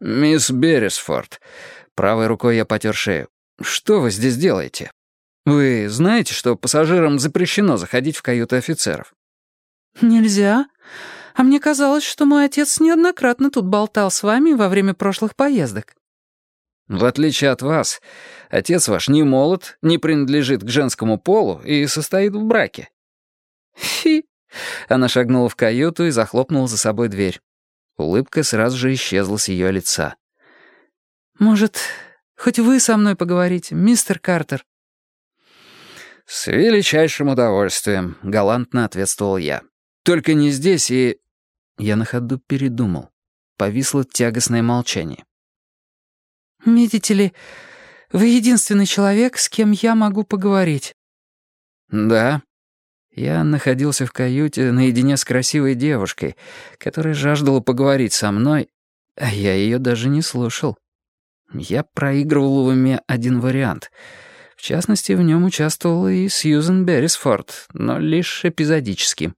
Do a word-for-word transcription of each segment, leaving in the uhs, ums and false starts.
«Мисс Беррисфорд». Правой рукой я потер шею. «Что вы здесь делаете? Вы знаете, что пассажирам запрещено заходить в каюты офицеров?» «Нельзя. А мне казалось, что мой отец неоднократно тут болтал с вами во время прошлых поездок». «В отличие от вас, отец ваш не молод, не принадлежит к женскому полу и состоит в браке». «Фи!» Она шагнула в каюту и захлопнула за собой дверь. Улыбка сразу же исчезла с ее лица. «Может, хоть вы со мной поговорите, мистер Картер?» «С величайшим удовольствием», — галантно ответствовал я. «Только не здесь и...» Я на ходу передумал. Повисло тягостное молчание. «Видите ли, вы единственный человек, с кем я могу поговорить». «Да». Я находился в каюте наедине с красивой девушкой, которая жаждала поговорить со мной, а я ее даже не слушал. Я проигрывал в уме один вариант. В частности, в нем участвовала и Сьюзен Беррисфорд, но лишь эпизодически.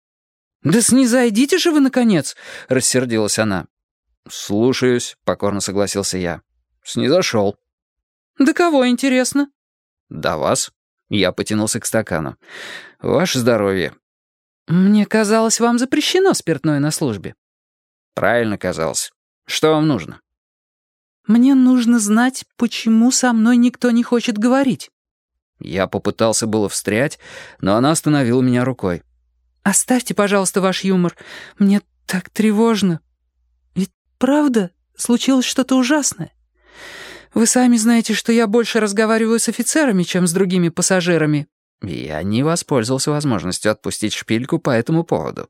«Да снизойдите же вы, наконец!» — рассердилась она. «Слушаюсь», — покорно согласился я. «Снизошел». «Да кого, интересно?» «Да вас». Я потянулся к стакану. «Ваше здоровье». «Мне казалось, вам запрещено спиртное на службе». «Правильно казалось. Что вам нужно?» «Мне нужно знать, почему со мной никто не хочет говорить». Я попытался было встрять, но она остановила меня рукой. «Оставьте, пожалуйста, ваш юмор. Мне так тревожно. Ведь правда случилось что-то ужасное. Вы сами знаете, что я больше разговариваю с офицерами, чем с другими пассажирами». Я не воспользовался возможностью отпустить шпильку по этому поводу.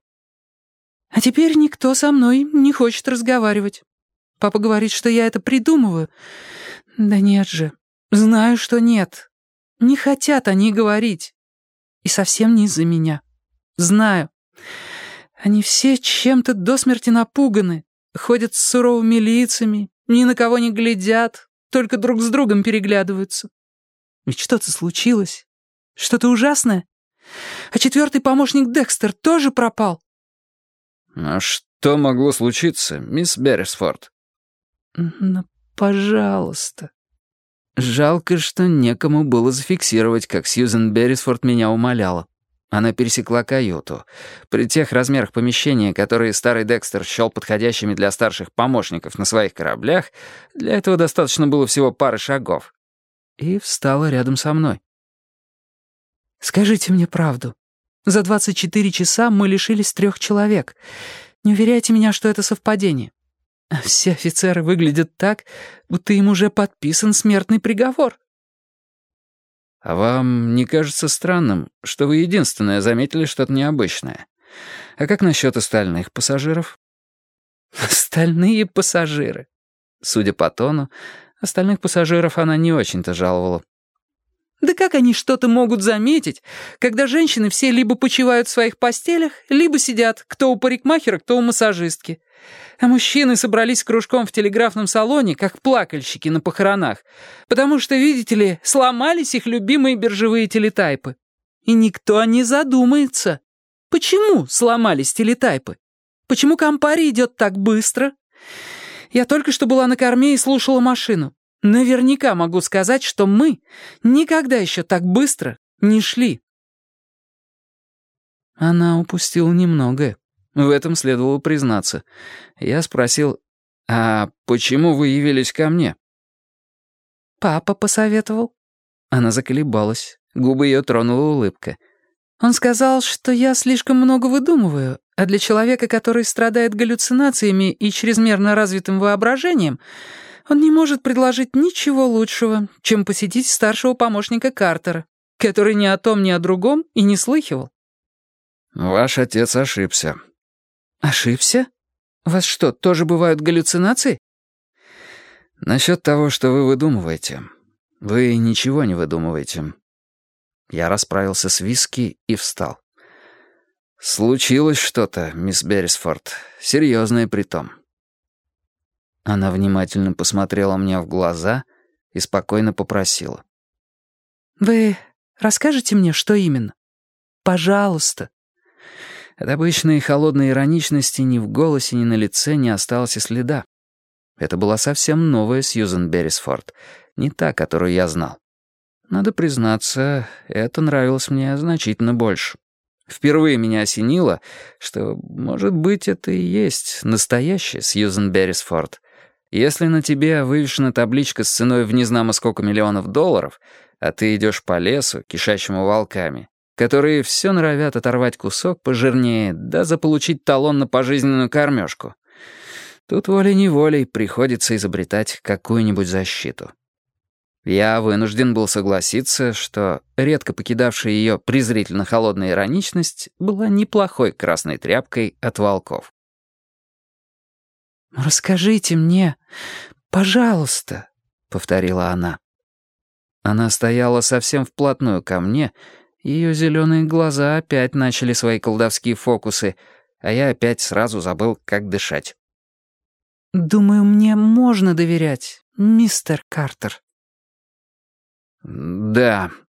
«А теперь никто со мной не хочет разговаривать. Папа говорит, что я это придумываю. Да нет же. Знаю, что нет. Не хотят они говорить. И совсем не из-за меня. Знаю. Они все чем-то до смерти напуганы. Ходят с суровыми лицами, ни на кого не глядят, только друг с другом переглядываются. Ведь что-то случилось. Что-то ужасное. А четвертый помощник Декстер тоже пропал». «А что могло случиться, мисс Беррисфорд?» «Ну, пожалуйста». Жалко, что некому было зафиксировать, как Сьюзен Беррисфорд меня умоляла. Она пересекла каюту. При тех размерах помещения, которые старый Декстер счел подходящими для старших помощников на своих кораблях, для этого достаточно было всего пары шагов. И встала рядом со мной. «Скажите мне правду. За двадцать четыре часа мы лишились трех человек. Не уверяйте меня, что это совпадение. Все офицеры выглядят так, будто им уже подписан смертный приговор». «А вам не кажется странным, что вы единственная заметили что-то необычное? А как насчет остальных пассажиров?» «Остальные пассажиры». Судя по тону, остальных пассажиров она не очень-то жаловала. «Да как они что-то могут заметить, когда женщины все либо почивают в своих постелях, либо сидят, кто у парикмахера, кто у массажистки. А мужчины собрались кружком в телеграфном салоне, как плакальщики на похоронах, потому что, видите ли, сломались их любимые биржевые телетайпы. И никто не задумается, почему сломались телетайпы? Почему компари идет так быстро? Я только что была на корме и слушала машину. Наверняка могу сказать, что мы никогда еще так быстро не шли». Она упустила немногое. В этом следовало признаться. Я спросил, «А почему вы явились ко мне?» «Папа посоветовал». Она заколебалась. Губы ее тронула улыбка. «Он сказал, что я слишком много выдумываю, а для человека, который страдает галлюцинациями и чрезмерно развитым воображением, он не может предложить ничего лучшего, чем посетить старшего помощника Картера, который ни о том, ни о другом и не слыхивал». «Ваш отец ошибся». «Ошибся? У вас что, тоже бывают галлюцинации?» «Насчет того, что вы выдумываете. Вы ничего не выдумываете». Я расправился с виски и встал. «Случилось что-то, мисс Беррисфорд, серьезное притом». Она внимательно посмотрела мне в глаза и спокойно попросила. «Вы расскажете мне, что именно? Пожалуйста». От обычной холодной ироничности ни в голосе, ни на лице не осталось и следа. Это была совсем новая Сьюзен Беррисфорд, не та, которую я знал. Надо признаться, это нравилось мне значительно больше. Впервые меня осенило, что, может быть, это и есть настоящая Сьюзен Беррисфорд. Если на тебе вывешена табличка с ценой в незнамо сколько миллионов долларов, а ты идешь по лесу, кишащему волками, которые все норовят оторвать кусок пожирнее, да заполучить талон на пожизненную кормежку, тут волей-неволей приходится изобретать какую-нибудь защиту. Я вынужден был согласиться, что редко покидавшая ее презрительно холодная ироничность была неплохой красной тряпкой от волков. «Расскажите мне, пожалуйста», — повторила она. Она стояла совсем вплотную ко мне, и ее зеленые глаза опять начали свои колдовские фокусы, а я опять сразу забыл, как дышать. «Думаю, мне можно доверять, мистер Картер». «Да»,